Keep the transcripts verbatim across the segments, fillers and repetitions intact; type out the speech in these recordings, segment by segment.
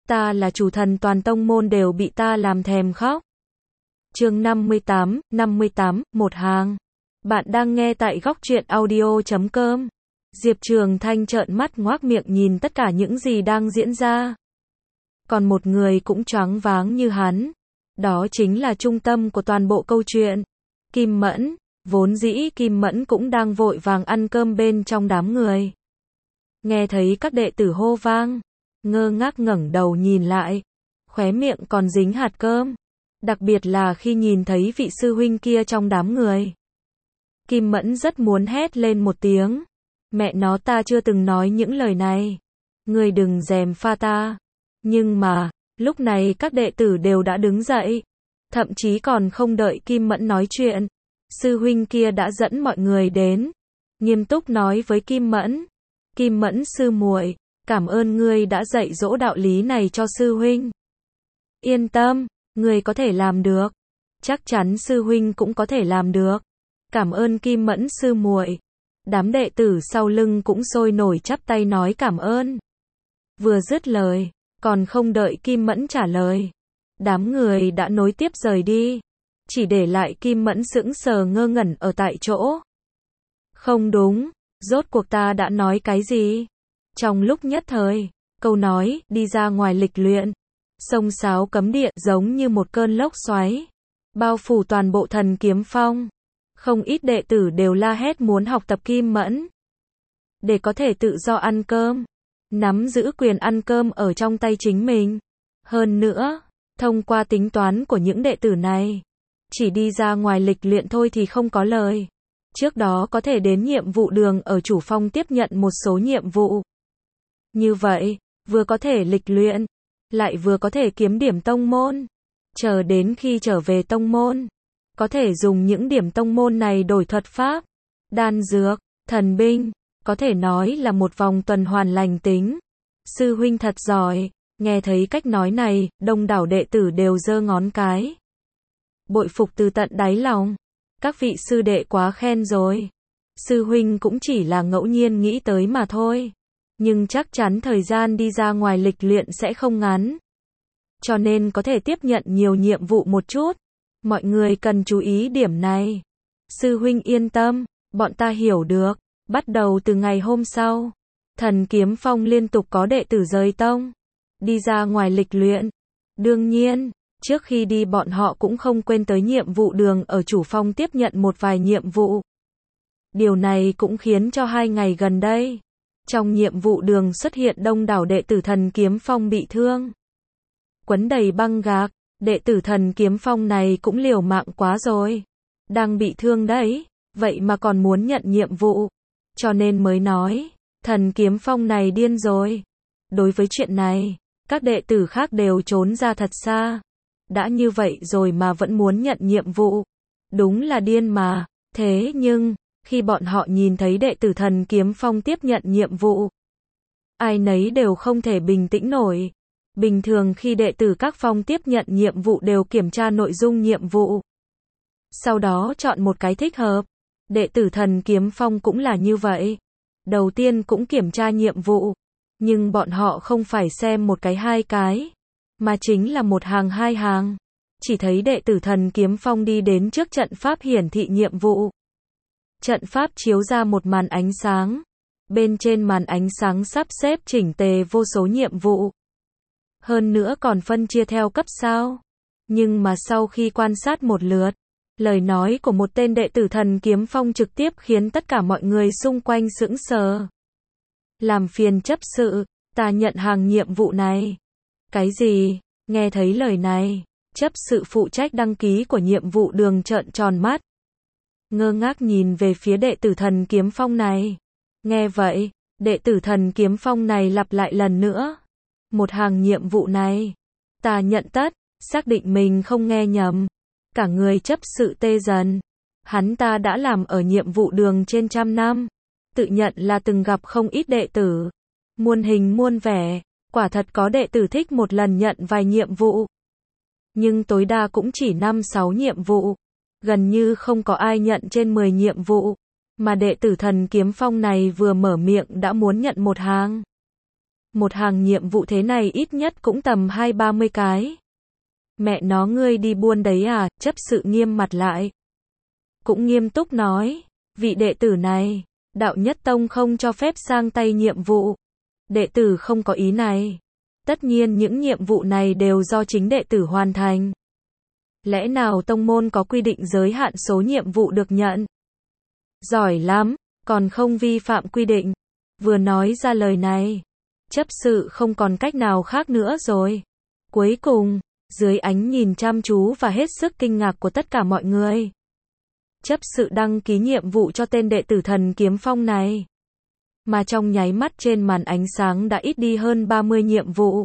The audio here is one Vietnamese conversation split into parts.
ta là chủ thần toàn tông môn đều bị ta làm thèm khóc. Chương năm mươi tám, năm mươi tám, một hàng. Bạn đang nghe tại góc truyện audio chấm com. Diệp Trường Thanh trợn mắt ngoác miệng nhìn tất cả những gì đang diễn ra. Còn một người cũng choáng váng như hắn. Đó chính là trung tâm của toàn bộ câu chuyện. Kim Mẫn. Vốn dĩ Kim Mẫn cũng đang vội vàng ăn cơm bên trong đám người. Nghe thấy các đệ tử hô vang, ngơ ngác ngẩng đầu nhìn lại, khóe miệng còn dính hạt cơm. Đặc biệt là khi nhìn thấy vị sư huynh kia trong đám người. Kim Mẫn rất muốn hét lên một tiếng. Mẹ nó, ta chưa từng nói những lời này. Ngươi đừng gièm pha ta. Nhưng mà, lúc này các đệ tử đều đã đứng dậy. Thậm chí còn không đợi Kim Mẫn nói chuyện. Sư huynh kia đã dẫn mọi người đến. Nghiêm túc nói với Kim Mẫn. Kim Mẫn sư muội, cảm ơn ngươi đã dạy dỗ đạo lý này cho sư huynh. Yên tâm, ngươi có thể làm được. Chắc chắn sư huynh cũng có thể làm được. Cảm ơn Kim Mẫn sư muội. Đám đệ tử sau lưng cũng sôi nổi chắp tay nói cảm ơn. Vừa dứt lời, còn không đợi Kim Mẫn trả lời, đám người đã nối tiếp rời đi. Chỉ để lại Kim Mẫn sững sờ ngơ ngẩn ở tại chỗ. Không đúng, rốt cuộc ta đã nói cái gì? Trong lúc nhất thời, câu nói đi ra ngoài lịch luyện, xông xáo cấm địa giống như một cơn lốc xoáy, bao phủ toàn bộ Thần Kiếm Phong. Không ít đệ tử đều la hét muốn học tập Kim Mẫn, để có thể tự do ăn cơm, nắm giữ quyền ăn cơm ở trong tay chính mình. Hơn nữa, thông qua tính toán của những đệ tử này, chỉ đi ra ngoài lịch luyện thôi thì không có lời. Trước đó có thể đến nhiệm vụ đường ở chủ phong tiếp nhận một số nhiệm vụ. Như vậy, vừa có thể lịch luyện, lại vừa có thể kiếm điểm tông môn. Chờ đến khi trở về tông môn, có thể dùng những điểm tông môn này đổi thuật pháp, đan dược, thần binh, có thể nói là một vòng tuần hoàn lành tính. Sư huynh thật giỏi. Nghe thấy cách nói này, đông đảo đệ tử đều giơ ngón cái. Bội phục từ tận đáy lòng. Các vị sư đệ quá khen rồi. Sư huynh cũng chỉ là ngẫu nhiên nghĩ tới mà thôi. Nhưng chắc chắn thời gian đi ra ngoài lịch luyện sẽ không ngắn. Cho nên có thể tiếp nhận nhiều nhiệm vụ một chút. Mọi người cần chú ý điểm này. Sư huynh yên tâm, bọn ta hiểu được. Bắt đầu từ ngày hôm sau, Thần Kiếm Phong liên tục có đệ tử rời tông, đi ra ngoài lịch luyện. Đương nhiên, trước khi đi bọn họ cũng không quên tới nhiệm vụ đường ở chủ phong tiếp nhận một vài nhiệm vụ. Điều này cũng khiến cho hai ngày gần đây, trong nhiệm vụ đường xuất hiện đông đảo đệ tử Thần Kiếm Phong bị thương. Quấn đầy băng gạc, đệ tử Thần Kiếm Phong này cũng liều mạng quá rồi. Đang bị thương đấy, vậy mà còn muốn nhận nhiệm vụ. Cho nên mới nói, Thần Kiếm Phong này điên rồi. Đối với chuyện này, các đệ tử khác đều trốn ra thật xa. Đã như vậy rồi mà vẫn muốn nhận nhiệm vụ. Đúng là điên mà. Thế nhưng, khi bọn họ nhìn thấy đệ tử Thần Kiếm Phong tiếp nhận nhiệm vụ, ai nấy đều không thể bình tĩnh nổi. Bình thường khi đệ tử các phong tiếp nhận nhiệm vụ đều kiểm tra nội dung nhiệm vụ, sau đó chọn một cái thích hợp. Đệ tử Thần Kiếm Phong cũng là như vậy. Đầu tiên cũng kiểm tra nhiệm vụ, nhưng bọn họ không phải xem một cái hai cái, mà chính là một hàng hai hàng. Chỉ thấy đệ tử Thần Kiếm Phong đi đến trước trận pháp hiển thị nhiệm vụ. Trận pháp chiếu ra một màn ánh sáng. Bên trên màn ánh sáng sắp xếp chỉnh tề vô số nhiệm vụ. Hơn nữa còn phân chia theo cấp sao. Nhưng mà sau khi quan sát một lượt, lời nói của một tên đệ tử Thần Kiếm Phong trực tiếp khiến tất cả mọi người xung quanh sững sờ. Làm phiền chấp sự, ta nhận hàng nhiệm vụ này. Cái gì? Nghe thấy lời này, chấp sự phụ trách đăng ký của nhiệm vụ đường trợn tròn mắt, ngơ ngác nhìn về phía đệ tử Thần Kiếm Phong này. Nghe vậy, đệ tử Thần Kiếm Phong này lặp lại lần nữa. Một hàng nhiệm vụ này, ta nhận tất, xác định mình không nghe nhầm. Cả người chấp sự tê dần. Hắn ta đã làm ở nhiệm vụ đường trên trăm năm. Tự nhận là từng gặp không ít đệ tử. Muôn hình muôn vẻ. Quả thật có đệ tử thích một lần nhận vài nhiệm vụ. Nhưng tối đa cũng chỉ năm sáu nhiệm vụ. Gần như không có ai nhận trên mười nhiệm vụ. Mà đệ tử Thần Kiếm Phong này vừa mở miệng đã muốn nhận một hàng. Một hàng nhiệm vụ thế này ít nhất cũng tầm hai ba mươi cái. Mẹ nó ngươi đi buôn đấy à, chấp sự nghiêm mặt lại. Cũng nghiêm túc nói, vị đệ tử này, đạo nhất tông không cho phép sang tay nhiệm vụ. Đệ tử không có ý này. Tất nhiên những nhiệm vụ này đều do chính đệ tử hoàn thành. Lẽ nào tông môn có quy định giới hạn số nhiệm vụ được nhận? Giỏi lắm, còn không vi phạm quy định. Vừa nói ra lời này, chấp sự không còn cách nào khác nữa rồi. Cuối cùng, dưới ánh nhìn chăm chú và hết sức kinh ngạc của tất cả mọi người, chấp sự đăng ký nhiệm vụ cho tên đệ tử Thần Kiếm Phong này. Mà trong nháy mắt trên màn ánh sáng đã ít đi hơn ba mươi nhiệm vụ.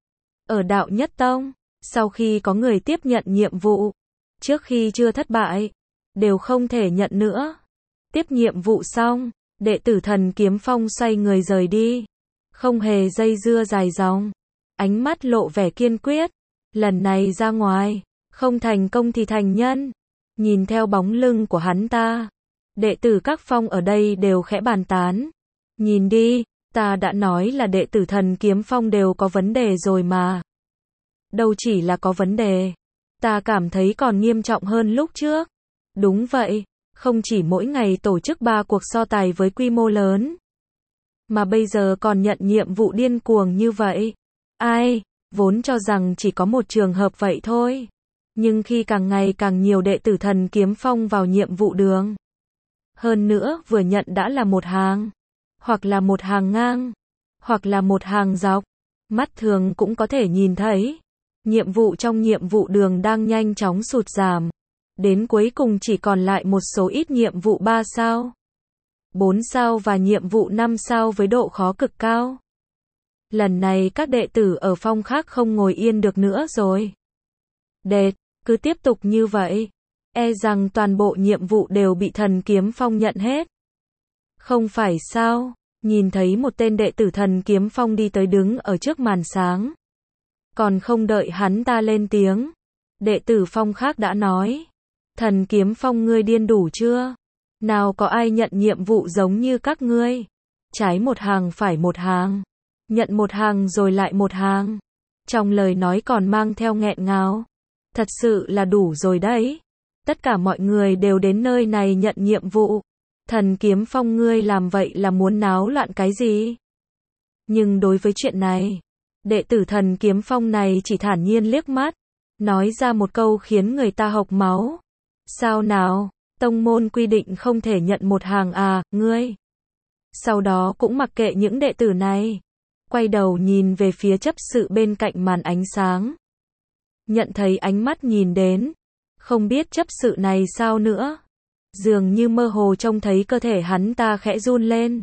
Ở đạo nhất tông, sau khi có người tiếp nhận nhiệm vụ, trước khi chưa thất bại, đều không thể nhận nữa. Tiếp nhiệm vụ xong, đệ tử Thần Kiếm Phong xoay người rời đi. Không hề dây dưa dài dòng. Ánh mắt lộ vẻ kiên quyết. Lần này ra ngoài, không thành công thì thành nhân. Nhìn theo bóng lưng của hắn ta, đệ tử các phong ở đây đều khẽ bàn tán. Nhìn đi, ta đã nói là đệ tử Thần Kiếm Phong đều có vấn đề rồi mà. Đâu chỉ là có vấn đề, ta cảm thấy còn nghiêm trọng hơn lúc trước. Đúng vậy, không chỉ mỗi ngày tổ chức ba cuộc so tài với quy mô lớn, mà bây giờ còn nhận nhiệm vụ điên cuồng như vậy. Ai, vốn cho rằng chỉ có một trường hợp vậy thôi. Nhưng khi càng ngày càng nhiều đệ tử Thần Kiếm Phong vào nhiệm vụ đường, hơn nữa vừa nhận đã là một hàng, hoặc là một hàng ngang, hoặc là một hàng dọc, mắt thường cũng có thể nhìn thấy, nhiệm vụ trong nhiệm vụ đường đang nhanh chóng sụt giảm, đến cuối cùng chỉ còn lại một số ít nhiệm vụ ba sao, bốn sao và nhiệm vụ năm sao với độ khó cực cao. Lần này các đệ tử ở phong khác không ngồi yên được nữa rồi. Đệt, cứ tiếp tục như vậy, e rằng toàn bộ nhiệm vụ đều bị Thần Kiếm Phong nhận hết. Không phải sao? Nhìn thấy một tên đệ tử Thần Kiếm Phong đi tới đứng ở trước màn sáng. Còn không đợi hắn ta lên tiếng, đệ tử phong khác đã nói. Thần Kiếm Phong ngươi điên đủ chưa? Nào có ai nhận nhiệm vụ giống như các ngươi? Trái một hàng phải một hàng. Nhận một hàng rồi lại một hàng. Trong lời nói còn mang theo nghẹn ngào. Thật sự là đủ rồi đấy. Tất cả mọi người đều đến nơi này nhận nhiệm vụ. Thần Kiếm Phong ngươi làm vậy là muốn náo loạn cái gì? Nhưng đối với chuyện này, đệ tử Thần Kiếm Phong này chỉ thản nhiên liếc mắt, nói ra một câu khiến người ta hộc máu. Sao nào, tông môn quy định không thể nhận một hàng à, ngươi? Sau đó cũng mặc kệ những đệ tử này, quay đầu nhìn về phía chấp sự bên cạnh màn ánh sáng. Nhận thấy ánh mắt nhìn đến, không biết chấp sự này sao nữa. Dường như mơ hồ trông thấy cơ thể hắn ta khẽ run lên.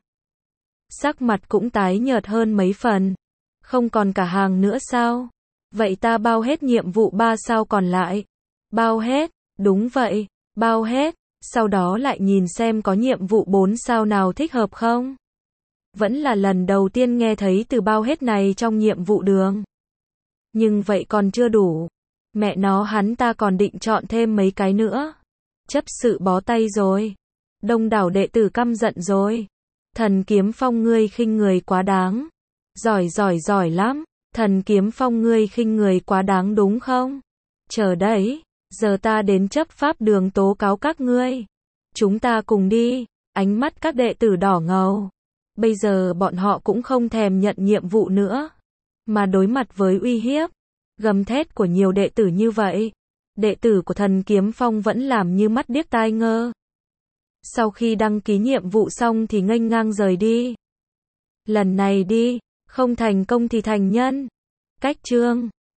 Sắc mặt cũng tái nhợt hơn mấy phần. Không còn cả hàng nữa sao? Vậy ta bao hết nhiệm vụ ba sao còn lại. Bao hết, đúng vậy, bao hết. Sau đó lại nhìn xem có nhiệm vụ bốn sao nào thích hợp không? Vẫn là lần đầu tiên nghe thấy từ bao hết này trong nhiệm vụ đường. Nhưng vậy còn chưa đủ. Mẹ nó hắn ta còn định chọn thêm mấy cái nữa. Chấp sự bó tay rồi. Đông đảo đệ tử căm giận rồi. Thần Kiếm Phong ngươi khinh người quá đáng. Giỏi giỏi giỏi lắm. Thần Kiếm Phong ngươi khinh người quá đáng đúng không? Chờ đấy, giờ ta đến chấp pháp đường tố cáo các ngươi. Chúng ta cùng đi. Ánh mắt các đệ tử đỏ ngầu. Bây giờ bọn họ cũng không thèm nhận nhiệm vụ nữa, mà đối mặt với uy hiếp, gầm thét của nhiều đệ tử như vậy. Đệ tử của Thần Kiếm Phong vẫn làm như mắt điếc tai ngơ. Sau khi đăng ký nhiệm vụ xong thì nghênh ngang rời đi. Lần này đi, không thành công thì thành nhân. Cách chương